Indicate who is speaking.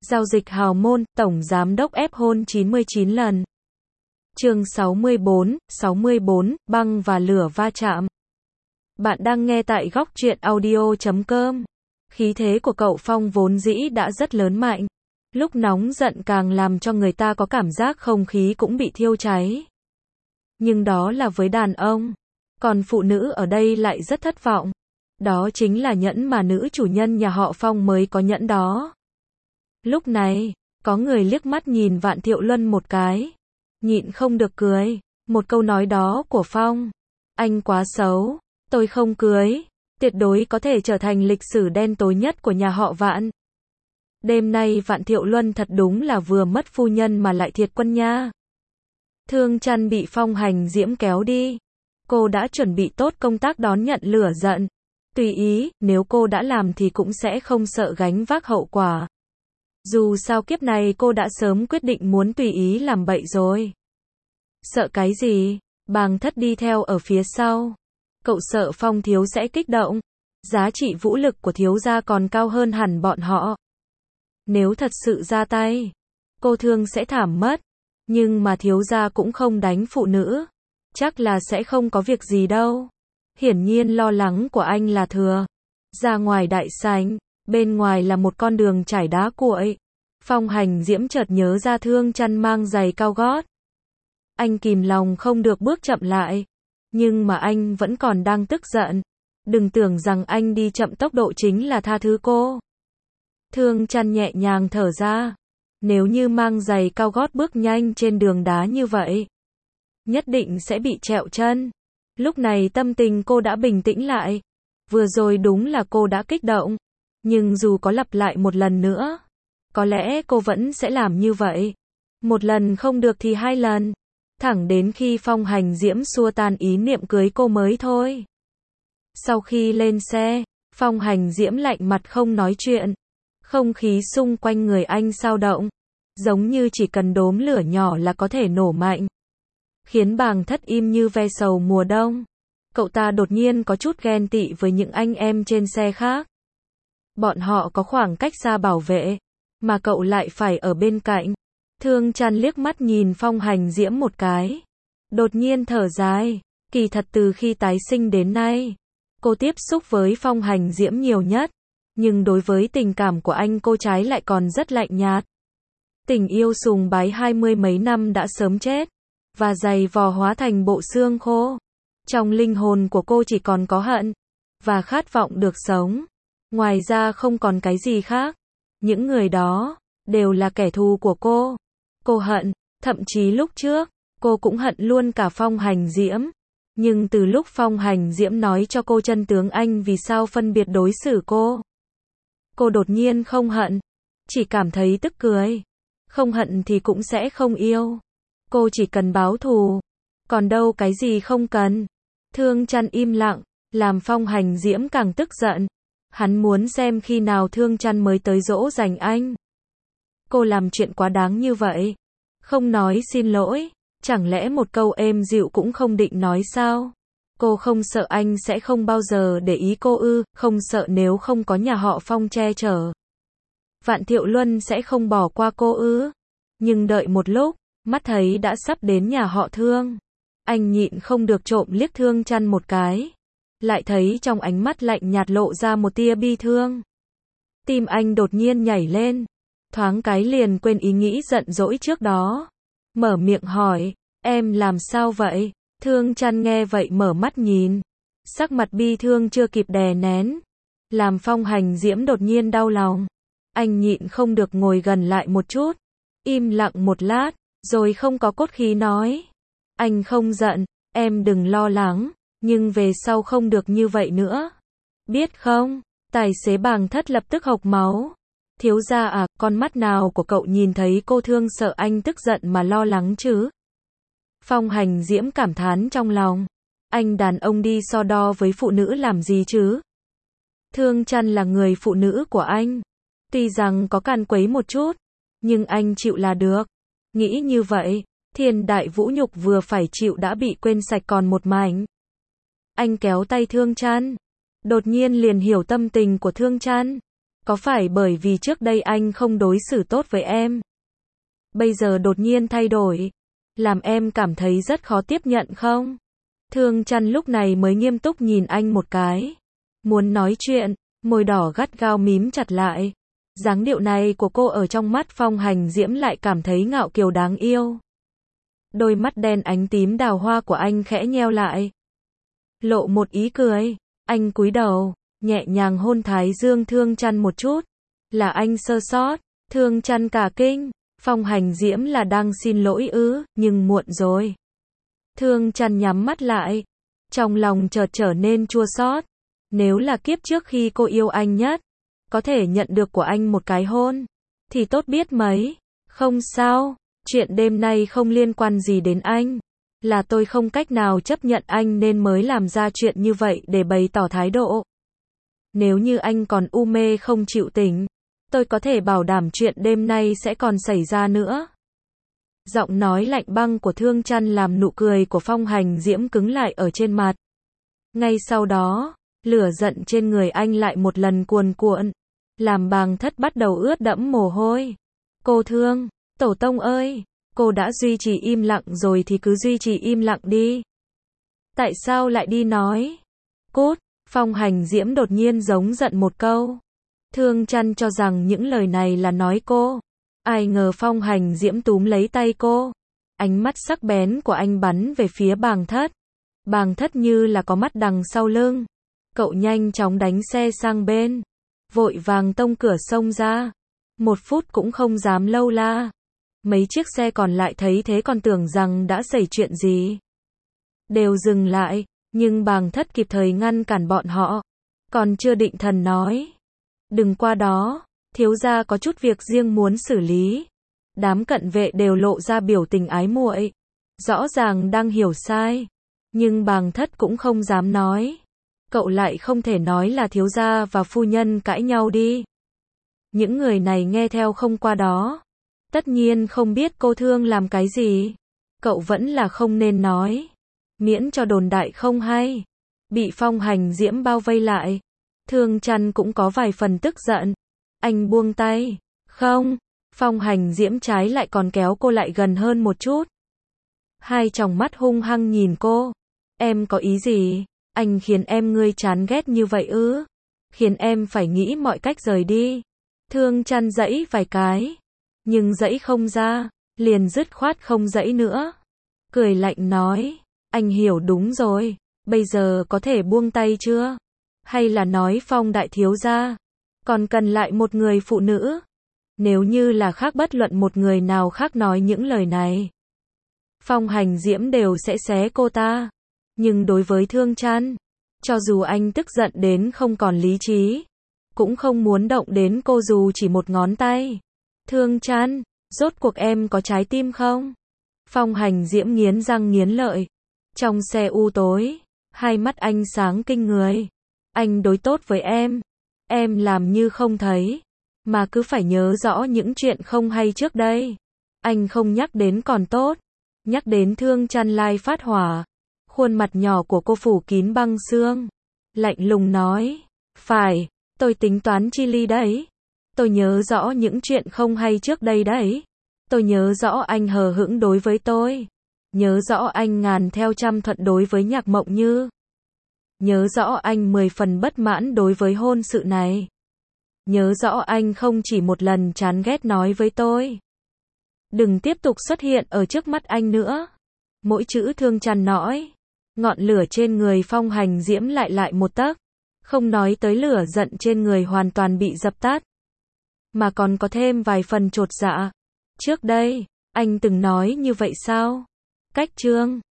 Speaker 1: Giao dịch hào môn, tổng giám đốc ép hôn 99 lần. Chương 64, băng và lửa va chạm. Bạn đang nghe tại góc truyện audio.com. Khí thế của cậu Phong vốn dĩ đã rất lớn mạnh. Lúc nóng giận càng làm cho người ta có cảm giác không khí cũng bị thiêu cháy. Nhưng đó là với đàn ông. Còn phụ nữ ở đây lại rất thất vọng. Đó chính là nhẫn mà nữ chủ nhân nhà họ Phong mới có nhẫn đó. Lúc này, có người liếc mắt nhìn Vạn Thiệu Luân một cái. Nhịn không được cười. Một câu nói đó của Phong. Anh quá xấu. Tôi không cưới. Tuyệt đối có thể trở thành lịch sử đen tối nhất của nhà họ Vạn. Đêm nay Vạn Thiệu Luân thật đúng là vừa mất phu nhân mà lại thiệt quân nha. Thương Chăn bị Phong Hành Diễm kéo đi. Cô đã chuẩn bị tốt công tác đón nhận lửa giận. Tùy ý, nếu cô đã làm thì cũng sẽ không sợ gánh vác hậu quả. Dù sao kiếp này cô đã sớm quyết định muốn tùy ý làm bậy rồi. Sợ cái gì? Bàng Thất đi theo ở phía sau. Cậu sợ Phong thiếu sẽ kích động. Giá trị vũ lực của thiếu gia còn cao hơn hẳn bọn họ. Nếu thật sự ra tay, cô Thương sẽ thảm mất. Nhưng mà thiếu gia cũng không đánh phụ nữ. Chắc là sẽ không có việc gì đâu. Hiển nhiên lo lắng của anh là thừa. Ra ngoài đại sảnh, bên ngoài là một con đường trải đá cuội. Phong Hành Diễm chợt nhớ ra Thương Chăn mang giày cao gót. Anh kìm lòng không được bước chậm lại. Nhưng mà anh vẫn còn đang tức giận. Đừng tưởng rằng anh đi chậm tốc độ chính là tha thứ cô. Thương Chăn nhẹ nhàng thở ra. Nếu như mang giày cao gót bước nhanh trên đường đá như vậy, nhất định sẽ bị trẹo chân. Lúc này tâm tình cô đã bình tĩnh lại. Vừa rồi đúng là cô đã kích động. Nhưng dù có lặp lại một lần nữa, có lẽ cô vẫn sẽ làm như vậy. Một lần không được thì hai lần. Thẳng đến khi Phong Hành Diễm xua tan ý niệm cưới cô mới thôi. Sau khi lên xe, Phong Hành Diễm lạnh mặt không nói chuyện. Không khí xung quanh người anh xao động. Giống như chỉ cần đốm lửa nhỏ là có thể nổ mạnh. Khiến Bàng Thất im như ve sầu mùa đông. Cậu ta đột nhiên có chút ghen tị với những anh em trên xe khác. Bọn họ có khoảng cách xa bảo vệ, mà cậu lại phải ở bên cạnh. Thương Chăn liếc mắt nhìn Phong Hành Diễm một cái. Đột nhiên thở dài. Kỳ thật từ khi tái sinh đến nay, cô tiếp xúc với Phong Hành Diễm nhiều nhất. Nhưng đối với tình cảm của anh cô trái lại còn rất lạnh nhạt. Tình yêu sùng bái 20 mấy năm đã sớm chết. Và dày vò hóa thành bộ xương khô. Trong linh hồn của cô chỉ còn có hận. Và khát vọng được sống. Ngoài ra không còn cái gì khác. Những người đó đều là kẻ thù của cô. Cô hận. Thậm chí lúc trước cô cũng hận luôn cả Phong Hành Diễm. Nhưng từ lúc Phong Hành Diễm nói cho cô chân tướng anh vì sao phân biệt đối xử cô đột nhiên không hận. Chỉ cảm thấy tức cười. Không hận thì cũng sẽ không yêu. Cô chỉ cần báo thù. Còn đâu cái gì không cần. Thương Chăn im lặng, làm Phong Hành Diễm càng tức giận. Hắn muốn xem khi nào Thương Chăn mới tới dỗ dành anh. Cô làm chuyện quá đáng như vậy. Không nói xin lỗi. Chẳng lẽ một câu êm dịu cũng không định nói sao? Cô không sợ anh sẽ không bao giờ để ý cô ư? Không sợ nếu không có nhà họ Phong che chở, Vạn Thiệu Luân sẽ không bỏ qua cô ư? Nhưng đợi một lúc, mắt thấy đã sắp đến nhà họ Thương. Anh nhịn không được trộm liếc Thương Chăn một cái. Lại thấy trong ánh mắt lạnh nhạt lộ ra một tia bi thương. Tim anh đột nhiên nhảy lên. Thoáng cái liền quên ý nghĩ giận dỗi trước đó. Mở miệng hỏi, em làm sao vậy? Thương Chăn nghe vậy mở mắt nhìn. Sắc mặt bi thương chưa kịp đè nén. Làm Phong Hành Diễm đột nhiên đau lòng. Anh nhịn không được ngồi gần lại một chút. Im lặng một lát, rồi không có cốt khí nói. Anh không giận, em đừng lo lắng, nhưng về sau không được như vậy nữa. Biết không? Tài xế Bàng Thất lập tức hộc máu. Thiếu gia à, con mắt nào của cậu nhìn thấy cô Thương sợ anh tức giận mà lo lắng chứ? Phong Hành Diễm cảm thán trong lòng. Anh đàn ông đi so đo với phụ nữ làm gì chứ? Thương Chăn là người phụ nữ của anh. Tuy rằng có càn quấy một chút, nhưng anh chịu là được. Nghĩ như vậy, thiên đại vũ nhục vừa phải chịu đã bị quên sạch còn một mảnh. Anh kéo tay Thương Chăn. Đột nhiên liền hiểu tâm tình của Thương Chăn. Có phải bởi vì trước đây anh không đối xử tốt với em? Bây giờ đột nhiên thay đổi, làm em cảm thấy rất khó tiếp nhận không? Thương Chăn lúc này mới nghiêm túc nhìn anh một cái. Muốn nói chuyện, môi đỏ gắt gao mím chặt lại. Dáng điệu này của cô ở trong mắt Phong Hành Diễm lại cảm thấy ngạo kiều đáng yêu. Đôi mắt đen ánh tím đào hoa của anh khẽ nheo lại. Lộ một ý cười, anh cúi đầu, nhẹ nhàng hôn thái dương Thương Chăn một chút. Là anh sơ sót, Thương Chăn cả kinh. Phong Hành Diễm là đang xin lỗi ư, nhưng muộn rồi. Thương Chăn nhắm mắt lại, trong lòng chợt trở nên chua xót. Nếu là kiếp trước khi cô yêu anh nhất, có thể nhận được của anh một cái hôn, thì tốt biết mấy. Không sao, chuyện đêm nay không liên quan gì đến anh. Là tôi không cách nào chấp nhận anh nên mới làm ra chuyện như vậy để bày tỏ thái độ. Nếu như anh còn u mê không chịu tỉnh, tôi có thể bảo đảm chuyện đêm nay sẽ còn xảy ra nữa. Giọng nói lạnh băng của Thương Chăn làm nụ cười của Phong Hành Diễm cứng lại ở trên mặt. Ngay sau đó, lửa giận trên người anh lại một lần cuồn cuộn, làm Bàng Thất bắt đầu ướt đẫm mồ hôi. Cô Thương, tổ tông ơi, cô đã duy trì im lặng rồi thì cứ duy trì im lặng đi. Tại sao lại đi nói? Cút, Phong Hành Diễm đột nhiên giống giận một câu. Thương Chăn cho rằng những lời này là nói cô. Ai ngờ Phong Hành Diễm túm lấy tay cô. Ánh mắt sắc bén của anh bắn về phía Bàng Thất. Bàng Thất như là có mắt đằng sau lưng. Cậu nhanh chóng đánh xe sang bên. Vội vàng tông cửa xông ra. 1 phút cũng không dám lâu la. Mấy chiếc xe còn lại thấy thế còn tưởng rằng đã xảy chuyện gì. Đều dừng lại, nhưng Bàng Thất kịp thời ngăn cản bọn họ. Còn chưa định thần nói. Đừng qua đó, thiếu gia có chút việc riêng muốn xử lý. Đám cận vệ đều lộ ra biểu tình ái muội. Rõ ràng đang hiểu sai. Nhưng Bàng Thất cũng không dám nói. Cậu lại không thể nói là thiếu gia và phu nhân cãi nhau đi. Những người này nghe theo không qua đó. Tất nhiên không biết cô Thương làm cái gì. Cậu vẫn là không nên nói. Miễn cho đồn đại không hay. Bị Phong Hành Diễm bao vây lại. Thương Chăn cũng có vài phần tức giận. Anh buông tay. Không. Phong Hành Diễm trái lại còn kéo cô lại gần hơn một chút. Hai tròng mắt hung hăng nhìn cô. Em có ý gì? Anh khiến em ngươi chán ghét như vậy ư? Khiến em phải nghĩ mọi cách rời đi. Thương Chăn giãy vài cái. Nhưng giãy không ra. Liền dứt khoát không giãy nữa. Cười lạnh nói. Anh hiểu đúng rồi. Bây giờ có thể buông tay chưa? Hay là nói Phong đại thiếu gia còn cần lại một người phụ nữ? Nếu như là khác bất luận một người nào khác nói những lời này, Phong Hành Diễm đều sẽ xé cô ta. Nhưng đối với Thương Chăn, cho dù anh tức giận đến không còn lý trí, cũng không muốn động đến cô dù chỉ một ngón tay. Thương Chăn, rốt cuộc em có trái tim không? Phong Hành Diễm nghiến răng nghiến lợi. Trong xe u tối, hai mắt anh sáng kinh người. Anh đối tốt với em làm như không thấy, mà cứ phải nhớ rõ những chuyện không hay trước đây. Anh không nhắc đến còn tốt, nhắc đến Thương Chăn lai phát hỏa. Khuôn mặt nhỏ của cô phủ kín băng xương, lạnh lùng nói, phải, tôi tính toán chi ly đấy. Tôi nhớ rõ những chuyện không hay trước đây đấy. Tôi nhớ rõ anh hờ hững đối với tôi. Nhớ rõ anh ngàn theo trăm thuận đối với Nhạc Mộng Như. Nhớ rõ anh 10 phần bất mãn đối với hôn sự này. Nhớ rõ anh không chỉ một lần chán ghét nói với tôi. Đừng tiếp tục xuất hiện ở trước mắt anh nữa. Mỗi chữ Thương Chăn nói. Ngọn lửa trên người Phong Hành Diễm lại một tấc. Không nói tới lửa giận trên người hoàn toàn bị dập tắt. Mà còn có thêm vài phần chột dạ. Trước đây, anh từng nói như vậy sao? Cách chương